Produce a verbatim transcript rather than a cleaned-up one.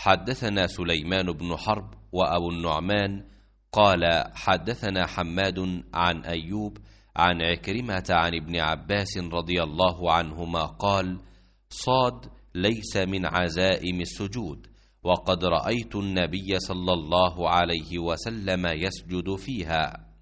حدثنا سليمان بن حرب وأبو النعمان قال حدثنا حماد عن أيوب عن عكرمة عن ابن عباس رضي الله عنهما قال: صاد ليس من عزائم السجود، وقد رأيت النبي صلى الله عليه وسلم يسجد فيها.